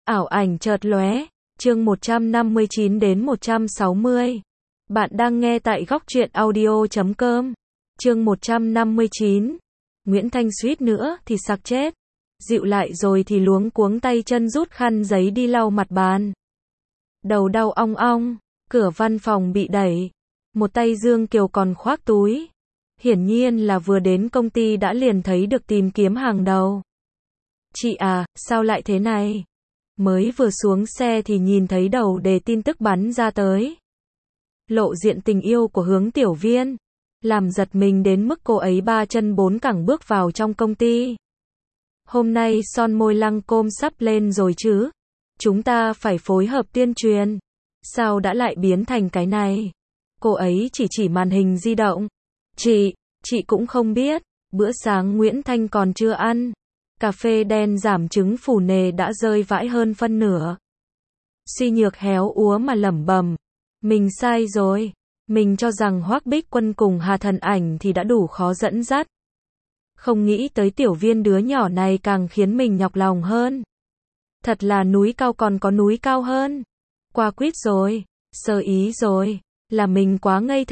Ảo ảnh chợt lóe, chương 159 đến 160. Bạn đang nghe tại góc truyện audio.com. Chương 159. Nguyễn Thanh suýt nữa thì sặc chết. Dịu lại rồi thì luống cuống tay chân rút khăn giấy đi lau mặt bàn. Đầu đau ong ong, cửa văn phòng bị đẩy. Một tay Dương Kiều còn khoác túi. Hiển nhiên là vừa đến công ty đã liền thấy được tìm kiếm hàng đầu. Chị à, sao lại thế này? Mới vừa xuống xe thì nhìn thấy đầu đề tin tức bắn ra tới. Lộ diện tình yêu của Hướng Tiểu Viên. Làm giật mình đến mức cô ấy ba chân bốn cẳng bước vào trong công ty. Hôm nay son môi lăng côm sắp lên rồi chứ. Chúng ta phải phối hợp tuyên truyền. Sao đã lại biến thành cái này? Cô ấy chỉ màn hình di động. Chị cũng không biết. Bữa sáng Nguyễn Thanh còn chưa ăn. Cà phê đen giảm trứng phủ nề đã rơi vãi hơn phân nửa. Suy nhược héo úa mà lẩm bẩm. Mình sai rồi. Mình cho rằng Hoắc Bích Quân cùng Hà Thần Ảnh thì đã đủ khó dẫn dắt. Không nghĩ tới Tiểu Viên đứa nhỏ này càng khiến mình nhọc lòng hơn. Thật là núi cao còn có núi cao hơn. Qua quýt rồi. Sơ ý rồi. Là mình quá ngây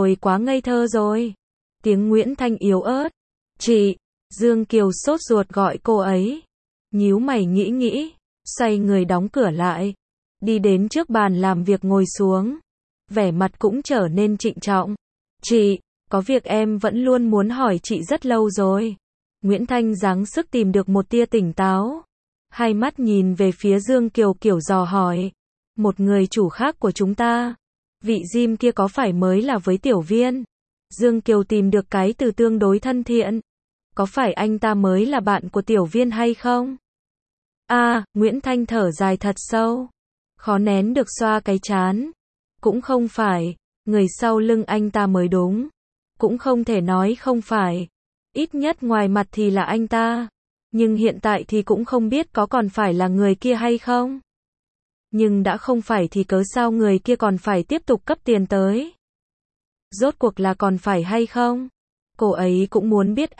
thơ rồi. Tiếng Nguyễn Thanh yếu ớt. Chị. Dương Kiều sốt ruột gọi cô ấy. Nhíu mày nghĩ. Xoay người đóng cửa lại. Đi đến trước bàn làm việc ngồi xuống. Vẻ mặt cũng trở nên trịnh trọng. Chị, có việc em vẫn luôn muốn hỏi chị rất lâu rồi. Nguyễn Thanh giáng sức tìm được một tia tỉnh táo. Hai mắt nhìn về phía Dương Kiều kiểu dò hỏi. Một người chủ khác của chúng ta. Vị Jim kia có phải mới là với Tiểu Viên? Dương Kiều tìm được cái từ tương đối thân thiện. Có phải anh ta mới là bạn của Tiểu Viên hay không? Nguyễn Thanh thở dài thật sâu. Khó nén được xoa cái trán. Cũng không phải, người sau lưng anh ta mới đúng. Cũng không thể nói không phải. Ít nhất ngoài mặt thì là anh ta. Nhưng hiện tại thì cũng không biết có còn phải là người kia hay không. Nhưng đã không phải thì cớ sao người kia còn phải tiếp tục cấp tiền tới. Rốt cuộc là còn phải hay không? Cô ấy cũng muốn biết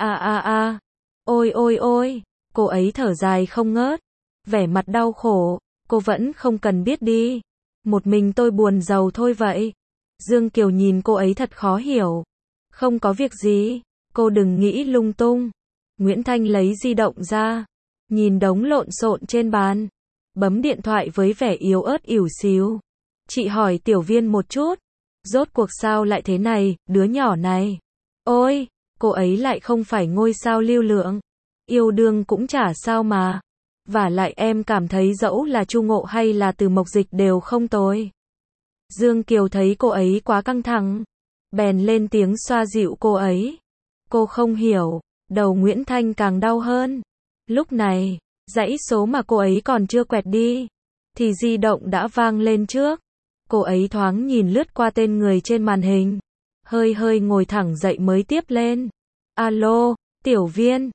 Ôi, cô ấy thở dài không ngớt. Vẻ mặt đau khổ, cô vẫn không cần biết đi. Một mình tôi buồn giàu thôi vậy. Dương Kiều nhìn cô ấy thật khó hiểu. Không có việc gì, cô đừng nghĩ lung tung. Nguyễn Thanh lấy di động ra. Nhìn đống lộn xộn trên bàn. Bấm điện thoại với vẻ yếu ớt ỉu xìu. Chị hỏi Tiểu Viên một chút. Rốt cuộc sao lại thế này, đứa nhỏ này. Ôi, cô ấy lại không phải ngôi sao lưu lượng. Yêu đương cũng chả sao mà. Vả lại em cảm thấy dẫu là Chu Ngộ hay là Từ Mộc Dịch đều không tồi. Dương Kiều thấy cô ấy quá căng thẳng. Bèn lên tiếng xoa dịu cô ấy. Cô không hiểu, đầu Nguyễn Thanh càng đau hơn. Lúc này, dãy số mà cô ấy còn chưa quẹt đi. Thì di động đã vang lên trước. Cô ấy thoáng nhìn lướt qua tên người trên màn hình. Hơi ngồi thẳng dậy mới tiếp lên. Alo, Tiểu Viên,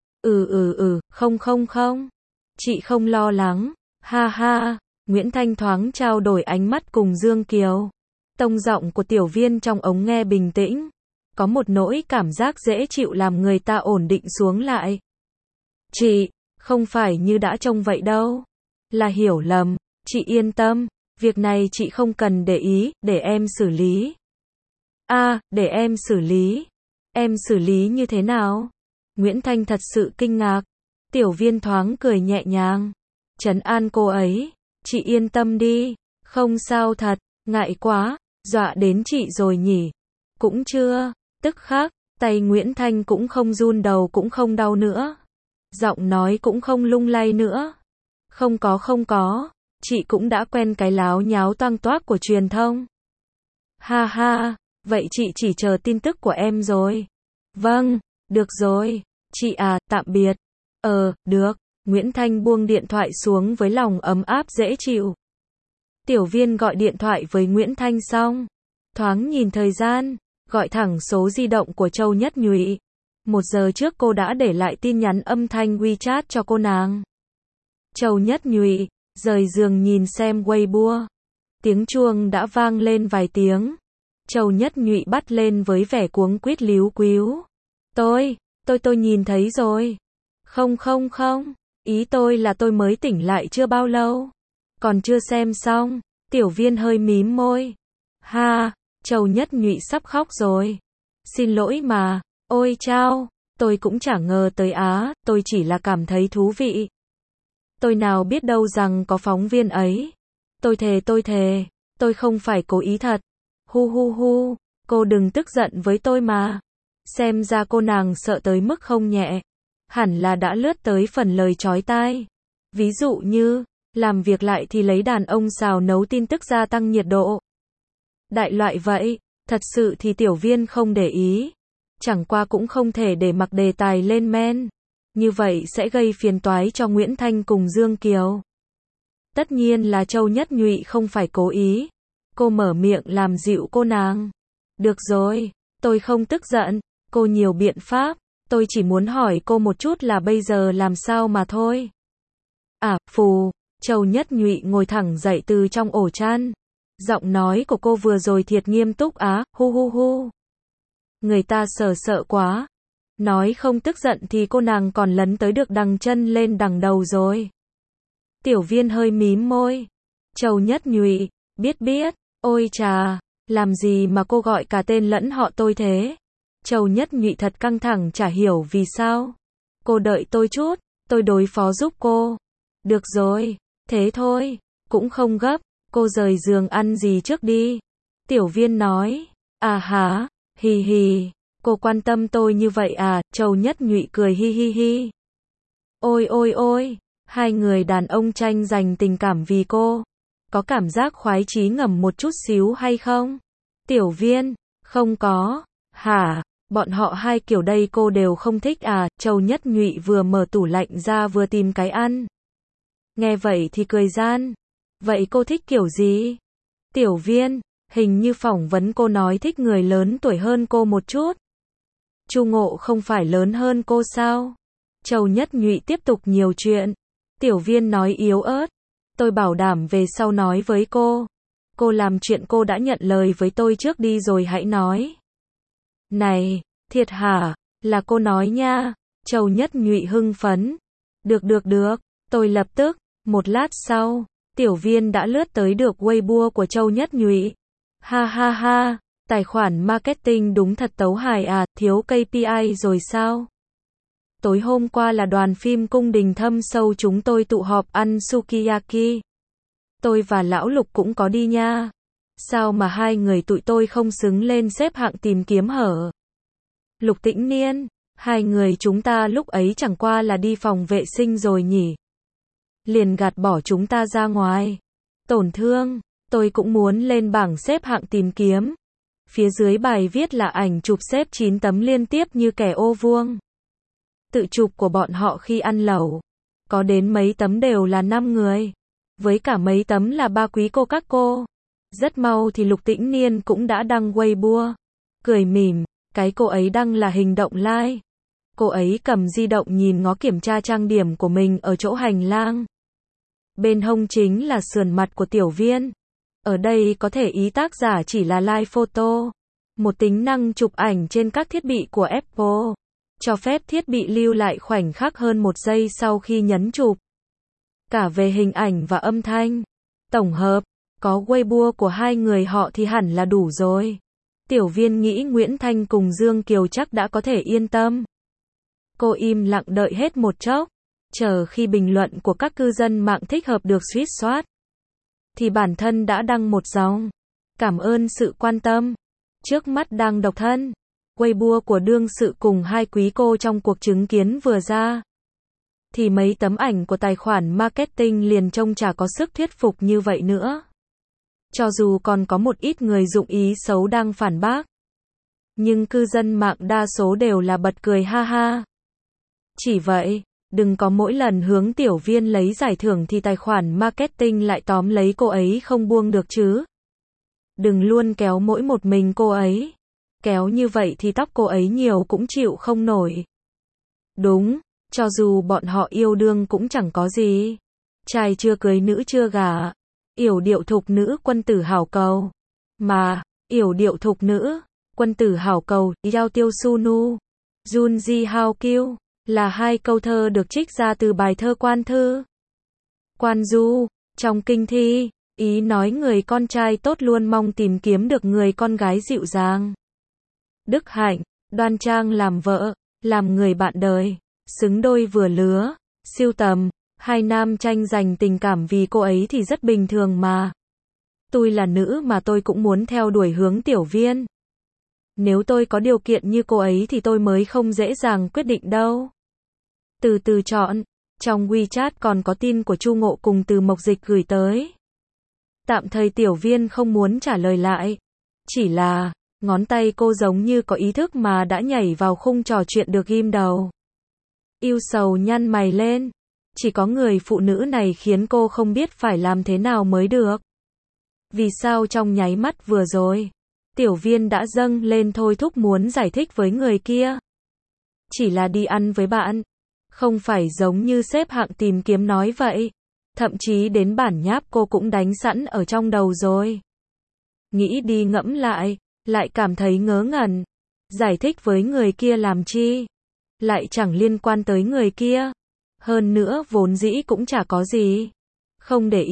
không. Chị không lo lắng, ha. Nguyễn Thanh thoáng trao đổi ánh mắt cùng Dương Kiều. Tông giọng của Tiểu Viên trong ống nghe bình tĩnh. Có một nỗi cảm giác dễ chịu làm người ta ổn định xuống lại. Chị, không phải như đã trông vậy đâu. Là hiểu lầm, chị yên tâm. Việc này chị không cần để ý, để em xử lý. Để em xử lý. Em xử lý như thế nào? Nguyễn Thanh thật sự kinh ngạc. Tiểu Viên thoáng cười nhẹ nhàng. Trấn an cô ấy. Chị yên tâm đi. Không sao thật. Ngại quá. Dọa đến chị rồi nhỉ? Cũng chưa. Tức khắc, tay Nguyễn Thanh cũng không run, đầu cũng không đau nữa. Giọng nói cũng không lung lay nữa. Không có. Chị cũng đã quen cái láo nháo toang toác của truyền thông. Ha. Vậy chị chỉ chờ tin tức của em rồi. Vâng, được rồi. Chị à, tạm biệt. Được. Nguyễn Thanh buông điện thoại xuống với lòng ấm áp dễ chịu. Tiểu Viên gọi điện thoại với Nguyễn Thanh xong. Thoáng nhìn thời gian, gọi thẳng số di động của Châu Nhất Nhụy. 1 giờ trước cô đã để lại tin nhắn âm thanh WeChat cho cô nàng. Châu Nhất Nhụy, rời giường nhìn xem Weibo. Tiếng chuông đã vang lên vài tiếng. Châu Nhất Nhụy bắt lên với vẻ cuống quýt líu quíu. Tôi nhìn thấy rồi. Không. Ý tôi là tôi mới tỉnh lại chưa bao lâu. Còn chưa xem xong. Tiểu Viên hơi mím môi. Ha, Châu Nhất Nhụy sắp khóc rồi. Xin lỗi mà, ôi chao, tôi cũng chả ngờ tới á, tôi chỉ là cảm thấy thú vị. Tôi nào biết đâu rằng có phóng viên ấy. Tôi thề, tôi không phải cố ý thật. Hu hu hu, cô đừng tức giận với tôi mà. Xem ra cô nàng sợ tới mức không nhẹ. Hẳn là đã lướt tới phần lời chói tai. Ví dụ như, làm việc lại thì lấy đàn ông xào nấu tin tức gia tăng nhiệt độ. Đại loại vậy, thật sự thì Tiểu Viên không để ý. Chẳng qua cũng không thể để mặc đề tài lên men. Như vậy sẽ gây phiền toái cho Nguyễn Thanh cùng Dương Kiều. Tất nhiên là Châu Nhất Nhụy không phải cố ý. Cô mở miệng làm dịu cô nàng. Được rồi, tôi không tức giận, cô nhiều biện pháp, tôi chỉ muốn hỏi cô một chút là bây giờ làm sao mà thôi. À, phù, Châu Nhất Nhụy ngồi thẳng dậy từ trong ổ chăn. Giọng nói của cô vừa rồi thiệt nghiêm túc á, hu hu hu. Người ta sợ quá. Nói không tức giận thì cô nàng còn lấn tới được đằng chân lên đằng đầu rồi. Tiểu Viên hơi mím môi. Châu Nhất Nhụy, biết, ôi chà, làm gì mà cô gọi cả tên lẫn họ tôi thế? Châu Nhất Nhụy thật căng thẳng chả hiểu vì sao. Cô đợi tôi chút, tôi đối phó giúp cô. Được rồi, thế thôi, cũng không gấp, cô rời giường ăn gì trước đi. Tiểu Viên nói, à hả, hì hì, cô quan tâm tôi như vậy à, Châu Nhất Nhụy cười hi hi hi. Ôi, hai người đàn ông tranh giành tình cảm vì cô. Có cảm giác khoái chí ngầm một chút xíu hay không? Tiểu Viên, không có, hả, bọn họ hai kiểu đây cô đều không thích à, Châu Nhất Nhụy vừa mở tủ lạnh ra vừa tìm cái ăn. Nghe vậy thì cười gian. Vậy cô thích kiểu gì? Tiểu Viên, hình như phỏng vấn cô nói thích người lớn tuổi hơn cô một chút. Chu Ngộ không phải lớn hơn cô sao? Châu Nhất Nhụy tiếp tục nhiều chuyện. Tiểu Viên nói yếu ớt. Tôi bảo đảm về sau nói với cô. Cô làm chuyện cô đã nhận lời với tôi trước đi rồi hãy nói. Này, thiệt hả? Là cô nói nha. Châu Nhất Nhụy hưng phấn. Được, tôi lập tức. Một lát sau, Tiểu Viên đã lướt tới được Weibo của Châu Nhất Nhụy. Ha ha ha, tài khoản marketing đúng thật tấu hài à, thiếu KPI rồi sao? Tối hôm qua là đoàn phim Cung Đình Thâm Sâu chúng tôi tụ họp ăn sukiyaki. Tôi và Lão Lục cũng có đi nha. Sao mà hai người tụi tôi không xứng lên xếp hạng tìm kiếm hở? Lục Tĩnh Niên, hai người chúng ta lúc ấy chẳng qua là đi phòng vệ sinh rồi nhỉ? Liền gạt bỏ chúng ta ra ngoài. Tổn thương, tôi cũng muốn lên bảng xếp hạng tìm kiếm. Phía dưới bài viết là ảnh chụp xếp 9 tấm liên tiếp như kẻ ô vuông. Tự chụp của bọn họ khi ăn lẩu. Có đến mấy tấm đều là 5 người. Với cả mấy tấm là ba quý cô các cô. Rất mau thì Lục Tĩnh Niên cũng đã đăng Weibo. Cười mỉm, cái cô ấy đăng là hình động like. Cô ấy cầm di động nhìn ngó kiểm tra trang điểm của mình ở chỗ hành lang. Bên hông chính là sườn mặt của Tiểu Viên. Ở đây có thể ý tác giả chỉ là live photo. Một tính năng chụp ảnh trên các thiết bị của Apple. Cho phép thiết bị lưu lại khoảnh khắc hơn 1 giây sau khi nhấn chụp. Cả về hình ảnh và âm thanh. Tổng hợp, có Weibo của hai người họ thì hẳn là đủ rồi. Tiểu Viên nghĩ Nguyễn Thanh cùng Dương Kiều chắc đã có thể yên tâm. Cô im lặng đợi hết một chốc. Chờ khi bình luận của các cư dân mạng thích hợp được suýt soát. Thì bản thân đã đăng một dòng. Cảm ơn sự quan tâm. Trước mắt đang độc thân. Weibo của đương sự cùng hai quý cô trong cuộc chứng kiến vừa ra. Thì mấy tấm ảnh của tài khoản marketing liền trông chả có sức thuyết phục như vậy nữa. Cho dù còn có một ít người dụng ý xấu đang phản bác. Nhưng cư dân mạng đa số đều là bật cười ha ha. Chỉ vậy, đừng có mỗi lần hướng Tiểu Viên lấy giải thưởng thì tài khoản marketing lại tóm lấy cô ấy không buông được chứ. Đừng luôn kéo mỗi một mình cô ấy. Kéo như vậy thì tóc cô ấy nhiều cũng chịu không nổi. Đúng, cho dù bọn họ yêu đương cũng chẳng có gì. Trai chưa cưới nữ chưa gả. Yểu điệu thục nữ quân tử hảo cầu. Mà, yểu điệu thục nữ, quân tử hảo cầu, Yao Tiêu Sunu, Junji Hao Kiêu, là hai câu thơ được trích ra từ bài thơ Quan Thư. Quan Du, Trong kinh thi, ý nói người con trai tốt luôn mong tìm kiếm được người con gái dịu dàng, đức hạnh, đoan trang làm vợ, làm người bạn đời, xứng đôi vừa lứa, sưu tầm, hai nam tranh giành tình cảm vì cô ấy thì rất bình thường mà. Tôi là nữ mà tôi cũng muốn theo đuổi hướng Tiểu Viên. Nếu tôi có điều kiện như cô ấy thì tôi mới không dễ dàng quyết định đâu. Từ từ chọn, trong WeChat còn có tin của Chu Ngộ cùng Từ Mộc Dịch gửi tới. Tạm thời Tiểu Viên không muốn trả lời lại. Chỉ là, ngón tay cô giống như có ý thức mà đã nhảy vào khung trò chuyện được ghim đầu. Yêu sầu nhăn mày lên. Chỉ có người phụ nữ này khiến cô không biết phải làm thế nào mới được. Vì sao trong nháy mắt vừa rồi, Tiểu Viên đã dâng lên thôi thúc muốn giải thích với người kia. Chỉ là đi ăn với bạn, không phải giống như xếp hạng tìm kiếm nói vậy. Thậm chí đến bản nháp cô cũng đánh sẵn ở trong đầu rồi. Nghĩ đi ngẫm lại cảm thấy ngớ ngẩn. Giải thích với người kia làm chi? Lại chẳng liên quan tới người kia. Hơn nữa vốn dĩ cũng chả có gì. Không để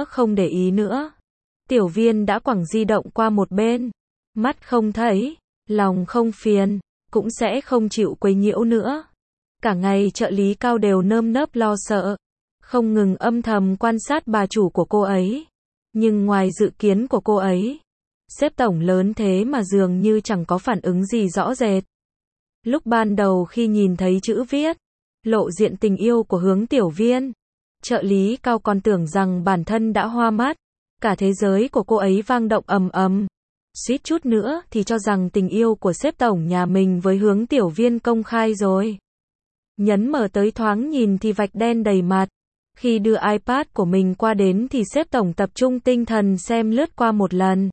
ý nữa. Tiểu Viên đã quẳng di động qua một bên. Mắt không thấy, lòng không phiền, cũng sẽ không chịu quấy nhiễu nữa. Cả ngày trợ lý Cao đều nơm nớp lo sợ, không ngừng âm thầm quan sát bà chủ của cô ấy. Nhưng ngoài dự kiến của cô ấy, sếp tổng lớn thế mà dường như chẳng có phản ứng gì rõ rệt. Lúc ban đầu khi nhìn thấy chữ viết, lộ diện tình yêu của hướng Tiểu Viên, trợ lý Cao còn tưởng rằng bản thân đã hoa mắt, cả thế giới của cô ấy vang động ầm ầm. Suýt chút nữa thì cho rằng tình yêu của sếp tổng nhà mình với hướng Tiểu Viên công khai rồi. Nhấn mở tới thoáng nhìn thì vạch đen đầy mặt. Khi đưa iPad của mình qua đến thì sếp tổng tập trung tinh thần xem lướt qua một lần.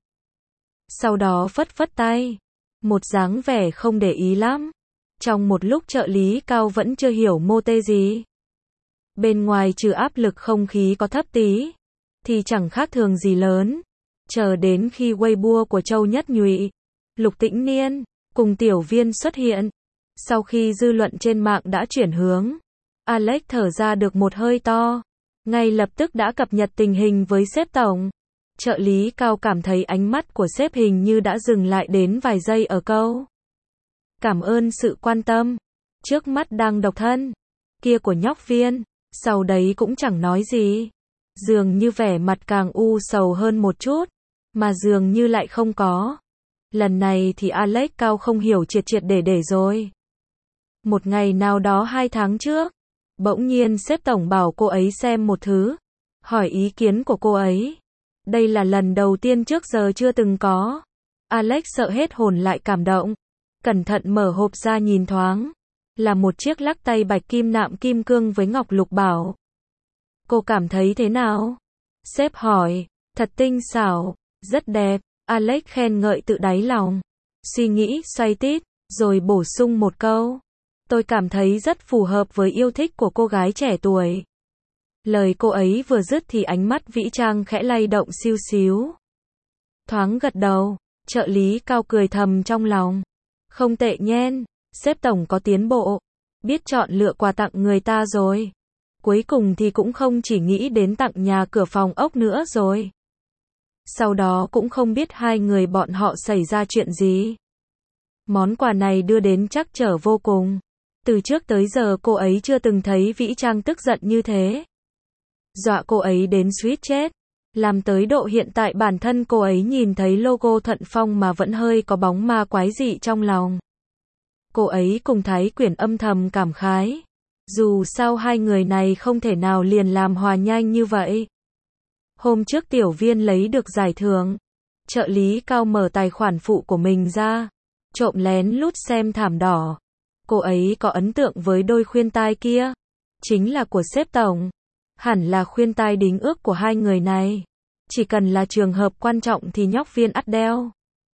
Sau đó phất phất tay. Một dáng vẻ không để ý lắm. Trong một lúc trợ lý Cao vẫn chưa hiểu mô tê gì. Bên ngoài trừ áp lực không khí có thấp tí, thì chẳng khác thường gì lớn. Chờ đến khi Weibo của Châu Nhất Nhụy, Lục Tĩnh Niên, cùng Tiểu Viên xuất hiện. Sau khi dư luận trên mạng đã chuyển hướng, Alex thở ra được một hơi to. Ngay lập tức đã cập nhật tình hình với sếp tổng. Trợ lý Cao cảm thấy ánh mắt của sếp hình như đã dừng lại đến vài giây ở câu. Cảm ơn sự quan tâm. Trước mắt đang độc thân. Kia của nhóc Viên. Sau đấy cũng chẳng nói gì. Dường như vẻ mặt càng u sầu hơn một chút. Mà dường như lại không có. Lần này thì Alex Cao không hiểu triệt để rồi. Một ngày nào đó 2 tháng trước, bỗng nhiên sếp tổng bảo cô ấy xem một thứ. Hỏi ý kiến của cô ấy. Đây là lần đầu tiên trước giờ chưa từng có. Alex sợ hết hồn lại cảm động. Cẩn thận mở hộp ra nhìn thoáng. Là một chiếc lắc tay bạch kim nạm kim cương với ngọc lục bảo. Cô cảm thấy thế nào? Sếp hỏi. Thật tinh xảo, rất đẹp. Alex khen ngợi tự đáy lòng. Suy nghĩ xoay tít, rồi bổ sung một câu. Tôi cảm thấy rất phù hợp với yêu thích của cô gái trẻ tuổi. Lời cô ấy vừa dứt thì ánh mắt Vĩ Trang khẽ lay động xiu xíu. Thoáng gật đầu, trợ lý Cao cười thầm trong lòng. Không tệ nhen, sếp tổng có tiến bộ, biết chọn lựa quà tặng người ta rồi. Cuối cùng thì cũng không chỉ nghĩ đến tặng nhà cửa phòng ốc nữa rồi. Sau đó cũng không biết hai người bọn họ xảy ra chuyện gì. Món quà này đưa đến trắc trở vô cùng. Từ trước tới giờ cô ấy chưa từng thấy Vĩ Trang tức giận như thế. Dọa cô ấy đến suýt chết. Làm tới độ hiện tại bản thân cô ấy nhìn thấy logo Thuận Phong mà vẫn hơi có bóng ma quái dị trong lòng. Cô ấy cùng Thái Quyển âm thầm cảm khái. Dù sao hai người này không thể nào liền làm hòa nhanh như vậy. Hôm trước Tiểu Viên lấy được giải thưởng. Trợ lý Cao mở tài khoản phụ của mình ra. Trộm lén lút xem thảm đỏ. Cô ấy có ấn tượng với đôi khuyên tai kia. Chính là của sếp tổng. Hẳn là khuyên tai đính ước của hai người này. Chỉ cần là trường hợp quan trọng thì nhóc Viên ắt đeo.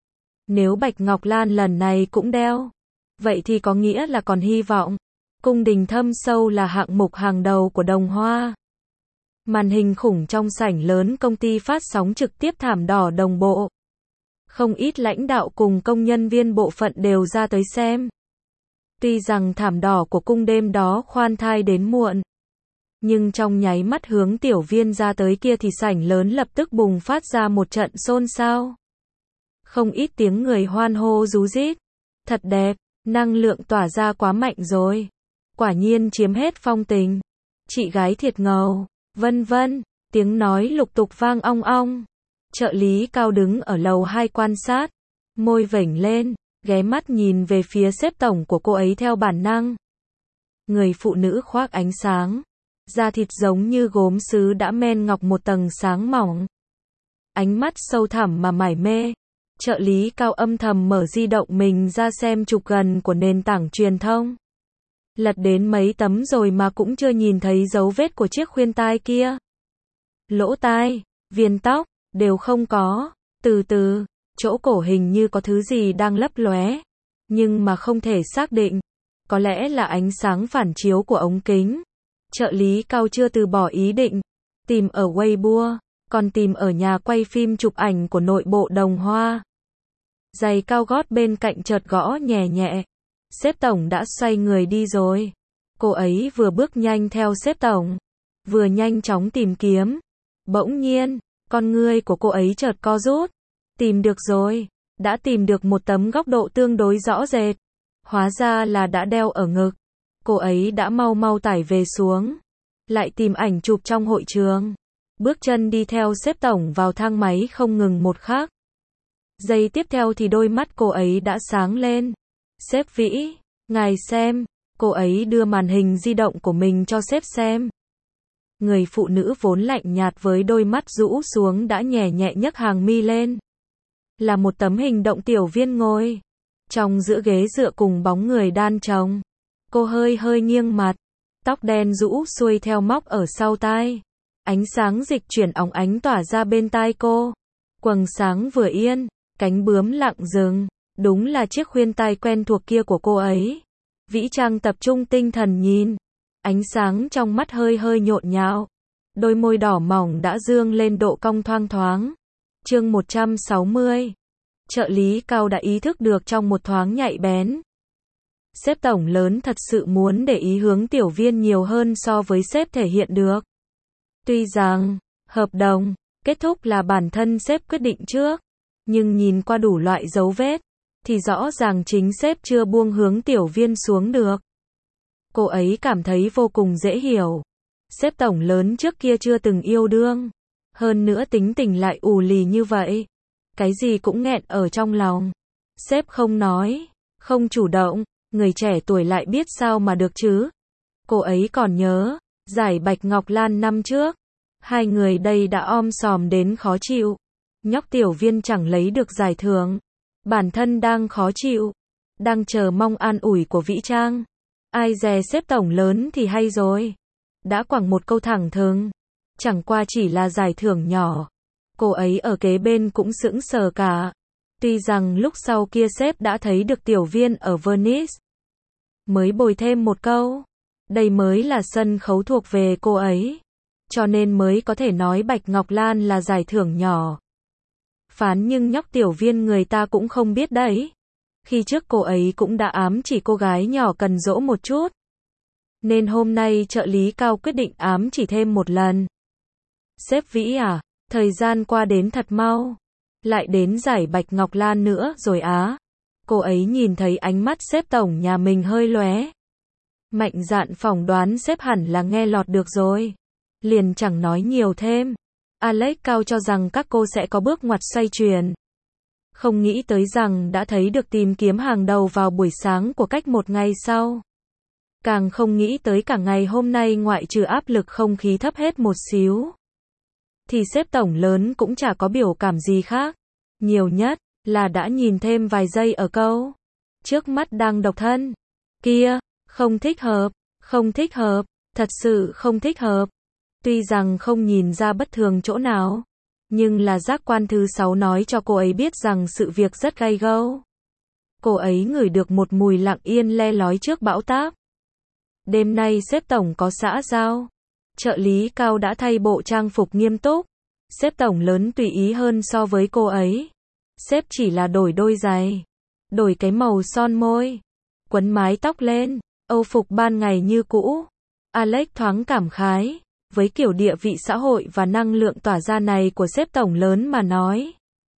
Nếu Bạch Ngọc Lan lần này cũng đeo, vậy thì có nghĩa là còn hy vọng. Cung đình thâm sâu là hạng mục hàng đầu của Đồng Hoa. Màn hình khủng trong sảnh lớn công ty phát sóng trực tiếp thảm đỏ đồng bộ. Không ít lãnh đạo cùng công nhân viên bộ phận đều ra tới xem. Tuy rằng thảm đỏ của cung đêm đó khoan thai đến muộn, Nhưng trong nháy mắt hướng Tiểu Viên ra tới kia thì sảnh lớn lập tức bùng phát ra một trận xôn xao. Không ít tiếng người hoan hô rú rít. Thật đẹp, năng lượng tỏa ra quá mạnh rồi. Quả nhiên chiếm hết phong tình. Chị gái thiệt ngầu, vân vân, tiếng nói lục tục vang ong ong. Trợ lý Cao đứng ở lầu 2 quan sát, môi vểnh lên, ghé mắt nhìn về phía sếp tổng của cô ấy theo bản năng. Người phụ nữ khoác ánh sáng, da thịt giống như gốm sứ đã men ngọc một tầng sáng mỏng. Ánh mắt sâu thẳm mà mải mê. Trợ lý Cao âm thầm mở di động mình ra xem chụp gần của nền tảng truyền thông. Lật đến mấy tấm rồi mà cũng chưa nhìn thấy dấu vết của chiếc khuyên tai kia. Lỗ tai, viền tóc, đều không có. Từ từ, chỗ cổ hình như có thứ gì đang lấp lóe, nhưng mà không thể xác định. Có lẽ là ánh sáng phản chiếu của ống kính. Trợ lý Cao chưa từ bỏ ý định. Tìm ở Weibo, còn tìm ở nhà quay phim chụp ảnh của nội bộ Đồng Hoa. Giày cao gót bên cạnh chợt gõ nhẹ nhẹ. Sếp tổng đã xoay người đi rồi. Cô ấy vừa bước nhanh theo sếp tổng, vừa nhanh chóng tìm kiếm. Bỗng nhiên, con ngươi của cô ấy chợt co rút. Tìm được rồi, đã tìm được một tấm góc độ tương đối rõ rệt. Hóa ra là đã đeo ở ngực. Cô ấy đã mau mau tải về xuống. Lại tìm ảnh chụp trong hội trường. Bước chân đi theo sếp tổng vào thang máy không ngừng một khắc. Giây tiếp theo thì đôi mắt cô ấy đã sáng lên. Sếp Vĩ, ngài xem. Cô ấy đưa màn hình di động của mình cho sếp xem. Người phụ nữ vốn lạnh nhạt với đôi mắt rũ xuống đã nhẹ nhẹ nhấc hàng mi lên. Là một tấm hình động Tiểu Viên ngồi trong giữa ghế dựa cùng bóng người đan chồng. Cô hơi hơi nghiêng mặt, tóc đen rũ xuôi theo móc ở sau tai. Ánh sáng dịch chuyển óng ánh tỏa ra bên tai cô. Quầng sáng vừa yên, cánh bướm lặng dừng. Đúng là chiếc khuyên tai quen thuộc kia của cô ấy. Vĩ Trang tập trung tinh thần nhìn. Ánh sáng trong mắt hơi hơi nhộn nhạo. Đôi môi đỏ mỏng đã dương lên độ cong thoang thoáng. Chương 160. Trợ lý Cao đã ý thức được trong một thoáng nhạy bén. Sếp tổng lớn thật sự muốn để ý hướng Tiểu Viên nhiều hơn so với sếp thể hiện được. Tuy rằng, hợp đồng, kết thúc là bản thân sếp quyết định trước. Nhưng nhìn qua đủ loại dấu vết, thì rõ ràng chính sếp chưa buông hướng Tiểu Viên xuống được. Cô ấy cảm thấy vô cùng dễ hiểu. Sếp tổng lớn trước kia chưa từng yêu đương. Hơn nữa tính tình lại ù lì như vậy. Cái gì cũng nghẹn ở trong lòng. Sếp không nói, không chủ động, người trẻ tuổi lại biết sao mà được chứ. Cô ấy còn nhớ, giải Bạch Ngọc Lan năm trước. Hai người đây đã om sòm đến khó chịu. Nhóc Tiểu Viên chẳng lấy được giải thưởng. Bản thân đang khó chịu. Đang chờ mong an ủi của Vĩ Trang. Ai dè sếp tổng lớn thì hay rồi. Đã quẳng một câu thẳng thừng. Chẳng qua chỉ là giải thưởng nhỏ. Cô ấy ở kế bên cũng sững sờ cả. Tuy rằng lúc sau kia sếp đã thấy được Tiểu Viên ở Venice. Mới bồi thêm một câu. Đây mới là sân khấu thuộc về cô ấy. Cho nên mới có thể nói Bạch Ngọc Lan là giải thưởng nhỏ. Phán nhưng nhóc Tiểu Viên người ta cũng không biết đấy. Khi trước cô ấy cũng đã ám chỉ cô gái nhỏ cần dỗ một chút. Nên hôm nay trợ lý Cao quyết định ám chỉ thêm một lần. Sếp Vĩ à, thời gian qua đến thật mau. Lại đến giải Bạch Ngọc Lan nữa rồi á. Cô ấy nhìn thấy ánh mắt sếp tổng nhà mình hơi lóe. Mạnh dạn phỏng đoán sếp hẳn là nghe lọt được rồi. Liền chẳng nói nhiều thêm. Alex Cao cho rằng các cô sẽ có bước ngoặt xoay chuyển. Không nghĩ tới rằng đã thấy được tìm kiếm hàng đầu vào buổi sáng của cách một ngày sau. Càng không nghĩ tới cả ngày hôm nay ngoại trừ áp lực không khí thấp hết một xíu. Thì sếp tổng lớn cũng chả có biểu cảm gì khác. Nhiều nhất là đã nhìn thêm vài giây ở câu. Trước mắt đang độc thân. Kia, không thích hợp, không thích hợp, thật sự không thích hợp. Tuy rằng không nhìn ra bất thường chỗ nào. Nhưng là giác quan thứ 6 nói cho cô ấy biết rằng sự việc rất gay gâu. Cô ấy ngửi được một mùi lặng yên le lói trước bão táp. Đêm nay sếp tổng có xã giao. Trợ lý Cao đã thay bộ trang phục nghiêm túc. Sếp tổng lớn tùy ý hơn so với cô ấy. Sếp chỉ là đổi đôi giày. Đổi cái màu son môi. Quấn mái tóc lên. Âu phục ban ngày như cũ. Alex thoáng cảm khái, với kiểu địa vị xã hội và năng lượng tỏa ra này của sếp tổng lớn mà nói.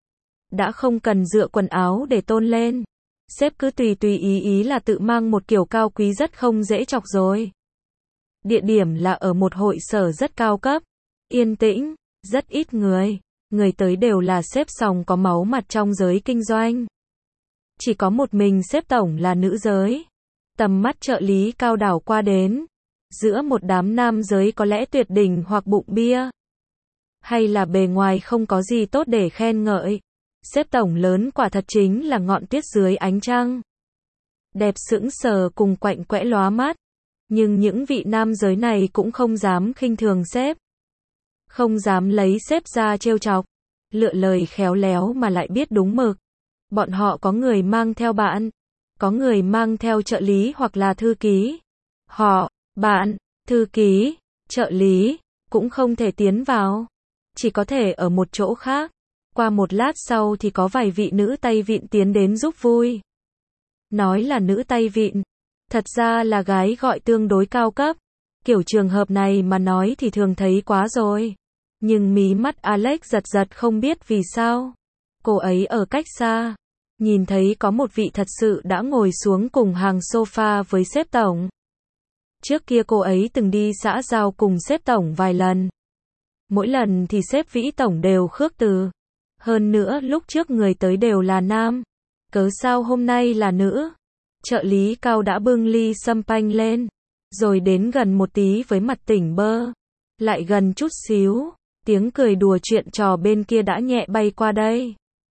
Đã không cần dựa quần áo để tôn lên. Sếp cứ tùy tùy ý ý là tự mang một kiểu cao quý rất không dễ chọc rồi. Địa điểm là ở một hội sở rất cao cấp, yên tĩnh, rất ít người. Người tới đều là sếp sòng có máu mặt trong giới kinh doanh. Chỉ có một mình sếp tổng là nữ giới. Tầm mắt trợ lý cao đảo qua đến. Giữa một đám nam giới có lẽ tuyệt đỉnh hoặc bụng bia. Hay là bề ngoài không có gì tốt để khen ngợi. Sếp tổng lớn quả thật chính là ngọn tuyết dưới ánh trăng. Đẹp sững sờ cùng quạnh quẽ lóa mắt. Nhưng những vị nam giới này cũng không dám khinh thường sếp. Không dám lấy sếp ra trêu chọc. Lựa lời khéo léo mà lại biết đúng mực. Bọn họ có người mang theo bạn. Có người mang theo trợ lý hoặc là thư ký. Họ, bạn, thư ký, trợ lý, cũng không thể tiến vào. Chỉ có thể ở một chỗ khác. Qua một lát sau thì có vài vị nữ tay vịn tiến đến giúp vui. Nói là nữ tay vịn. Thật ra là gái gọi tương đối cao cấp. Kiểu trường hợp này mà nói thì thường thấy quá rồi. Nhưng mí mắt Alex giật giật không biết vì sao. Cô ấy ở cách xa. Nhìn thấy có một vị thật sự đã ngồi xuống cùng hàng sofa với sếp tổng. Trước kia cô ấy từng đi xã giao cùng sếp tổng vài lần. Mỗi lần thì sếp Vĩ tổng đều khước từ. Hơn nữa lúc trước người tới đều là nam. Cớ sao hôm nay là nữ? Trợ lý cao đã bưng ly champagne lên. Rồi đến gần một tí với mặt tỉnh bơ. Lại gần chút xíu. Tiếng cười đùa chuyện trò bên kia đã nhẹ bay qua đây.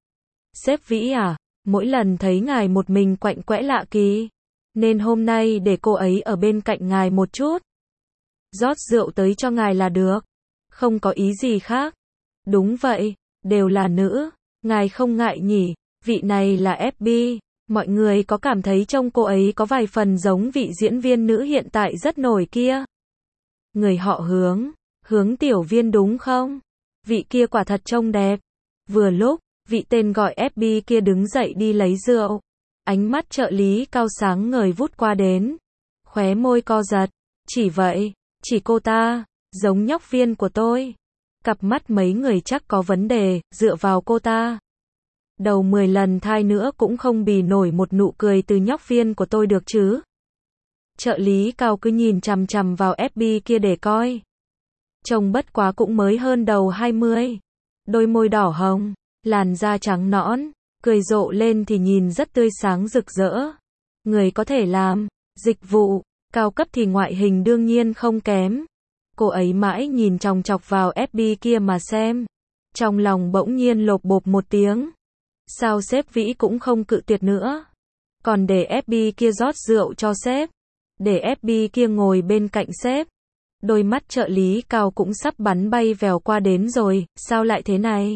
Sếp Vĩ à, mỗi lần thấy ngài một mình quạnh quẽ lạ kỳ. Nên hôm nay để cô ấy ở bên cạnh ngài một chút. Rót rượu tới cho ngài là được. Không có ý gì khác. Đúng vậy, đều là nữ. Ngài không ngại nhỉ, vị này là FB. Mọi người có cảm thấy trông cô ấy có vài phần giống vị diễn viên nữ hiện tại rất nổi kia. Người họ Hướng tiểu viên đúng không? Vị kia quả thật trông đẹp. Vừa lúc, vị tên gọi FB kia đứng dậy đi lấy rượu. Ánh mắt trợ lý cao sáng ngời vút qua đến. Khóe môi co giật. Chỉ vậy, chỉ cô ta, giống nhóc viên của tôi. Cặp mắt mấy người chắc có vấn đề, dựa vào cô ta. Đầu 10 lần thai nữa cũng không bì nổi một nụ cười từ nhóc viên của tôi được chứ. Trợ lý cao cứ nhìn chằm chằm vào FB kia để coi. Trông bất quá cũng mới hơn đầu 20. Đôi môi đỏ hồng, làn da trắng nõn, cười rộ lên thì nhìn rất tươi sáng rực rỡ. Người có thể làm dịch vụ cao cấp thì ngoại hình đương nhiên không kém. Cô ấy mãi nhìn chòng chọc vào FB kia mà xem. Trong lòng bỗng nhiên lộp bộp một tiếng. Sao sếp Vĩ cũng không cự tuyệt nữa. Còn để FB kia rót rượu cho sếp. Để FB kia ngồi bên cạnh sếp. Đôi mắt trợ lý cao cũng sắp bắn bay vèo qua đến rồi, sao lại thế này?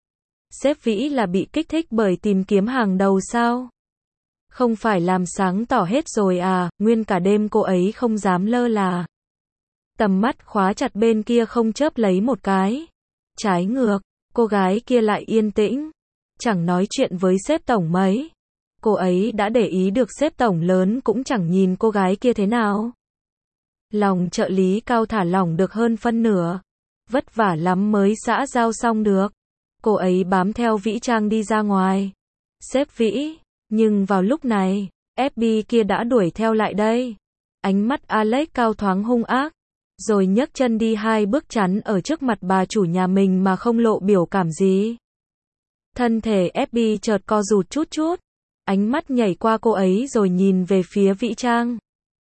Sếp Vĩ là bị kích thích bởi tìm kiếm hàng đầu sao? Không phải làm sáng tỏ hết rồi à, nguyên cả đêm cô ấy không dám lơ là. Tầm mắt khóa chặt bên kia không chớp lấy một cái. Trái ngược, cô gái kia lại yên tĩnh. Chẳng nói chuyện với sếp tổng mấy. Cô ấy đã để ý được sếp tổng lớn cũng chẳng nhìn cô gái kia thế nào. Lòng trợ lý cao thả lỏng được hơn phân nửa. Vất vả lắm mới xã giao xong được. Cô ấy bám theo Vĩ Trang đi ra ngoài. Sếp Vĩ, nhưng vào lúc này, FB kia đã đuổi theo lại đây. Ánh mắt Alex cao thoáng hung ác. Rồi nhấc chân đi 2 bước chắn ở trước mặt bà chủ nhà mình mà không lộ biểu cảm gì. Thân thể FB chợt co rụt chút. Ánh mắt nhảy qua cô ấy rồi nhìn về phía Vĩ Trang.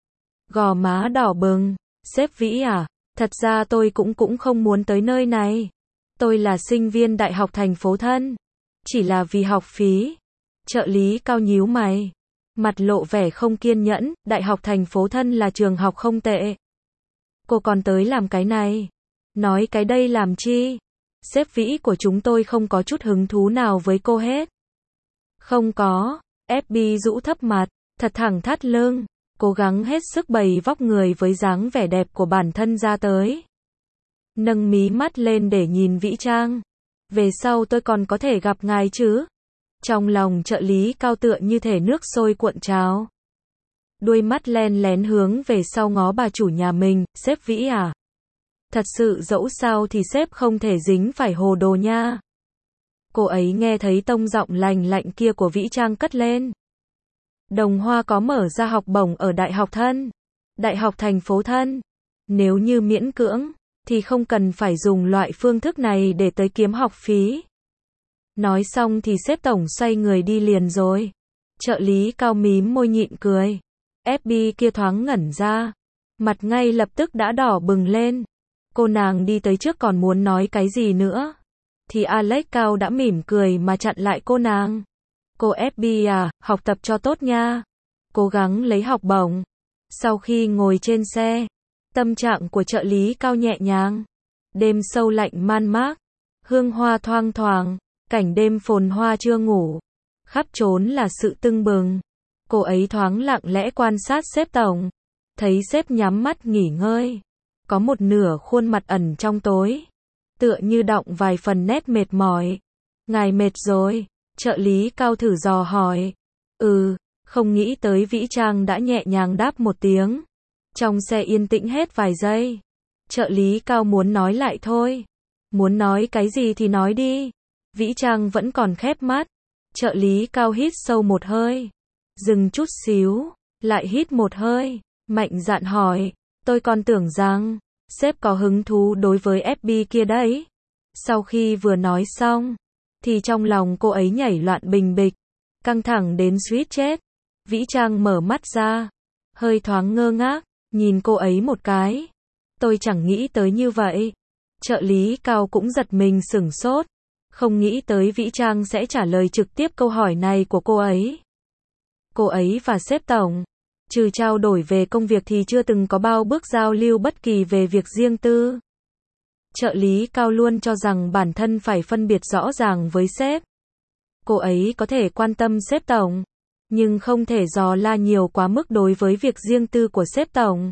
Gò má đỏ bừng. Sếp Vĩ à, thật ra tôi cũng không muốn tới nơi này. Tôi là sinh viên đại học thành phố Thân. Chỉ là vì học phí. Trợ lý cao nhíu mày. Mặt lộ vẻ không kiên nhẫn, đại học thành phố Thân là trường học không tệ. Cô còn tới làm cái này. Nói cái đây làm chi? Sếp Vĩ của chúng tôi không có chút hứng thú nào với cô hết. Không có. FB rũ thấp mặt, thật thẳng thắt lưng. Cố gắng hết sức bày vóc người với dáng vẻ đẹp của bản thân ra tới. Nâng mí mắt lên để nhìn Vĩ Trang. Về sau tôi còn có thể gặp ngài chứ? Trong lòng trợ lý cao tựa như thể nước sôi cuộn trào. đuôi mắt len lén hướng về sau ngó bà chủ nhà mình, sếp Vĩ à? Thật sự dẫu sao thì sếp không thể dính phải hồ đồ nha. Cô ấy nghe thấy tông giọng lành lạnh kia của Vĩ Trang cất lên. Đồng Hoa có mở ra học bổng ở Đại học Thân, Đại học thành phố Thân. Nếu như miễn cưỡng, thì không cần phải dùng loại phương thức này để tới kiếm học phí. Nói xong thì sếp tổng xoay người đi liền rồi. Trợ lý Cao mím môi nhịn cười. FB kia thoáng ngẩn ra, mặt ngay lập tức đã đỏ bừng lên. Cô nàng đi tới trước còn muốn nói cái gì nữa, thì Alex Cao đã mỉm cười mà chặn lại cô nàng. Cô FB à, học tập cho tốt nha. Cố gắng lấy học bổng. Sau khi ngồi trên xe, tâm trạng của trợ lý Cao nhẹ nhàng. Đêm sâu lạnh man mác, hương hoa thoang thoảng, cảnh đêm phồn hoa chưa ngủ. Khắp trốn là sự tưng bừng. Cô ấy thoáng lặng lẽ quan sát sếp tổng. Thấy sếp nhắm mắt nghỉ ngơi. Có một nửa khuôn mặt ẩn trong tối. Tựa như đọng vài phần nét mệt mỏi. Ngài mệt rồi? Trợ lý Cao thử dò hỏi. Không nghĩ tới Vĩ Trang đã nhẹ nhàng đáp một tiếng. Trong xe yên tĩnh hết vài giây. Trợ lý Cao muốn nói lại thôi. Muốn nói cái gì thì nói đi. Vĩ Trang vẫn còn khép mắt. Trợ lý Cao hít sâu một hơi. Dừng chút xíu. Lại hít một hơi. Mạnh dạn hỏi. Tôi còn tưởng rằng sếp có hứng thú đối với FB kia đấy. Sau khi vừa nói xong, thì trong lòng cô ấy nhảy loạn bình bịch. Căng thẳng đến suýt chết. Vĩ Trang mở mắt ra. Hơi thoáng ngơ ngác. Nhìn cô ấy một cái. Tôi chẳng nghĩ tới như vậy. Trợ lý Cao cũng giật mình sửng sốt. Không nghĩ tới Vĩ Trang sẽ trả lời trực tiếp câu hỏi này của cô ấy. Cô ấy và sếp tổng, trừ trao đổi về công việc thì chưa từng có bao bước giao lưu bất kỳ về việc riêng tư. Trợ lý Cao luôn cho rằng bản thân phải phân biệt rõ ràng với sếp. Cô ấy có thể quan tâm sếp tổng, nhưng không thể dò la nhiều quá mức đối với việc riêng tư của sếp tổng.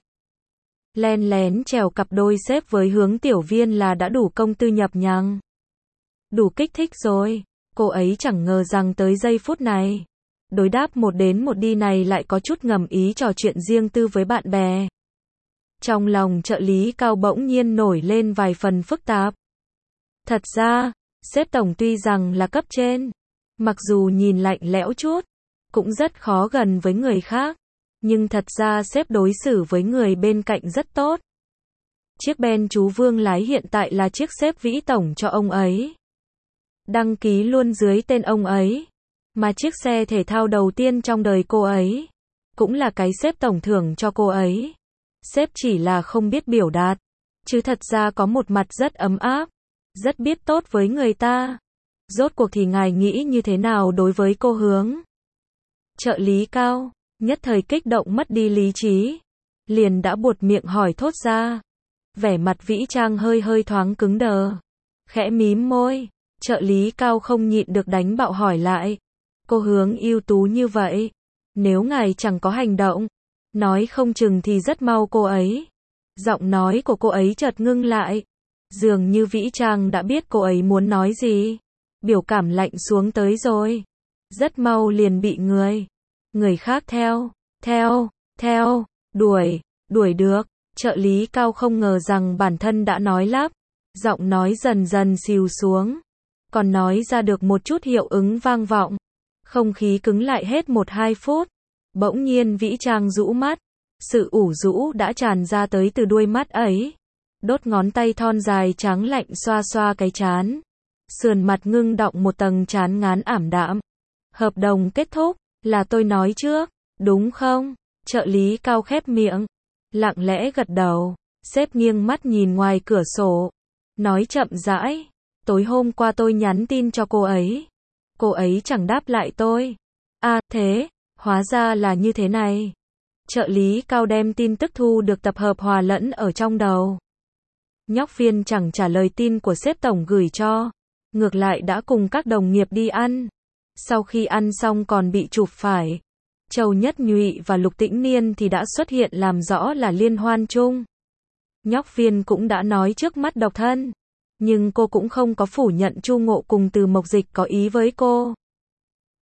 Len lén trèo cặp đôi sếp với Hướng Tiểu Viên là đã đủ công tư nhập nhằng. Đủ kích thích rồi. Cô ấy chẳng ngờ rằng tới giây phút này, đối đáp một đến một đi này lại có chút ngầm ý trò chuyện riêng tư với bạn bè. Trong lòng trợ lý Cao bỗng nhiên nổi lên vài phần phức tạp. Thật ra, sếp tổng tuy rằng là cấp trên, mặc dù nhìn lạnh lẽo chút, cũng rất khó gần với người khác, nhưng thật ra sếp đối xử với người bên cạnh rất tốt. Chiếc Ben chú Vương lái hiện tại là chiếc sếp Vĩ tổng cho ông ấy. Đăng ký luôn dưới tên ông ấy. Mà chiếc xe thể thao đầu tiên trong đời cô ấy, cũng là cái sếp tổng thưởng cho cô ấy. Sếp chỉ là không biết biểu đạt, chứ thật ra có một mặt rất ấm áp, rất biết tốt với người ta. Rốt cuộc thì ngài nghĩ như thế nào đối với cô Hướng? Trợ lý Cao, nhất thời kích động mất đi lý trí, liền đã buột miệng hỏi thốt ra. Vẻ mặt Vĩ Trang hơi thoáng cứng đờ, khẽ mím môi. Trợ lý Cao không nhịn được đánh bạo hỏi lại. Cô Hướng ưu tú như vậy, nếu ngài chẳng có hành động, nói không chừng thì rất mau cô ấy. Giọng nói của cô ấy chợt ngưng lại. Dường như Vĩ Trang đã biết cô ấy muốn nói gì. Biểu cảm lạnh xuống tới rồi. Rất mau liền bị người khác đuổi được. Trợ lý Cao không ngờ rằng bản thân đã nói lắp. Giọng nói dần dần xìu xuống. Còn nói ra được một chút hiệu ứng vang vọng. Không khí cứng lại hết 1-2 phút. Bỗng nhiên Vĩ Trang rũ mắt. Sự ủ rũ đã tràn ra tới từ đuôi mắt ấy. Đốt ngón tay thon dài trắng lạnh xoa xoa cái trán. Sườn mặt ngưng đọng một tầng chán ngán ảm đạm. Hợp đồng kết thúc, là tôi nói trước, đúng không? Trợ lý Cao khép miệng, lặng lẽ gật đầu. Sếp nghiêng mắt nhìn ngoài cửa sổ, nói chậm rãi. Tối hôm qua tôi nhắn tin cho cô ấy. Cô ấy chẳng đáp lại tôi. À, thế, hóa ra là như thế này. Trợ lý Cao đem tin tức thu được tập hợp hòa lẫn ở trong đầu. Nhóc Viên chẳng trả lời tin của sếp tổng gửi cho. Ngược lại đã cùng các đồng nghiệp đi ăn. Sau khi ăn xong còn bị chụp phải. Châu Nhất Nhụy và Lục Tĩnh Niên thì đã xuất hiện làm rõ là liên hoan chung. Nhóc Viên cũng đã nói trước mắt độc thân. Nhưng cô cũng không có phủ nhận Chu Ngộ cùng Từ Mộc Dịch có ý với cô.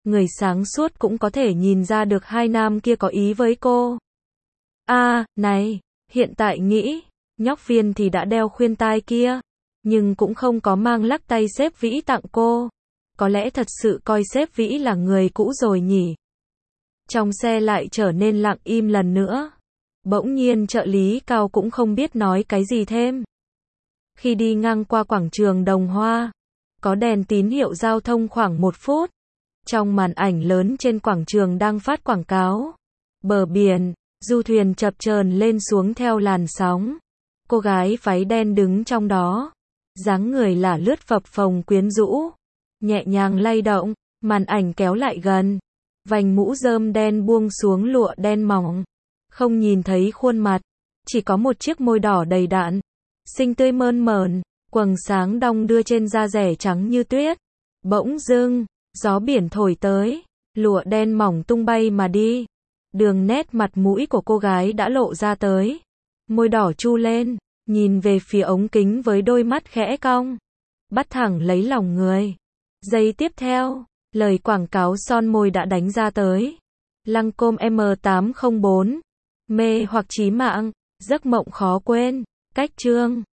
Người sáng suốt cũng có thể nhìn ra được hai nam kia có ý với cô. Này, hiện tại nghĩ, nhóc Viên thì đã đeo khuyên tai kia, nhưng cũng không có mang lắc tay sếp Vĩ tặng cô. Có lẽ thật sự coi sếp Vĩ là người cũ rồi nhỉ. Trong xe lại trở nên lặng im lần nữa. Bỗng nhiên trợ lý Cao cũng không biết nói cái gì thêm. Khi đi ngang qua quảng trường Đồng Hoa, có đèn tín hiệu giao thông khoảng 1 phút. Trong màn ảnh lớn trên quảng trường đang phát quảng cáo. Bờ biển, du thuyền chập chờn lên xuống theo làn sóng. Cô gái váy đen đứng trong đó. Dáng người lả lướt phập phồng quyến rũ. Nhẹ nhàng lay động, màn ảnh kéo lại gần. Vành mũ rơm đen buông xuống lụa đen mỏng. Không nhìn thấy khuôn mặt. Chỉ có một chiếc môi đỏ đầy đặn. Xinh tươi mơn mởn. Quầng sáng đong đưa trên da rẻ trắng như tuyết. Bỗng dưng, gió biển thổi tới. Lụa đen mỏng tung bay mà đi. Đường nét mặt mũi của cô gái đã lộ ra tới. Môi đỏ chu lên. Nhìn về phía ống kính với đôi mắt khẽ cong. Bắt thẳng lấy lòng người. Giây tiếp theo, lời quảng cáo son môi đã đánh ra tới. Lancôme M804. Mê hoặc chí mạng, giấc mộng khó quên. Cách chương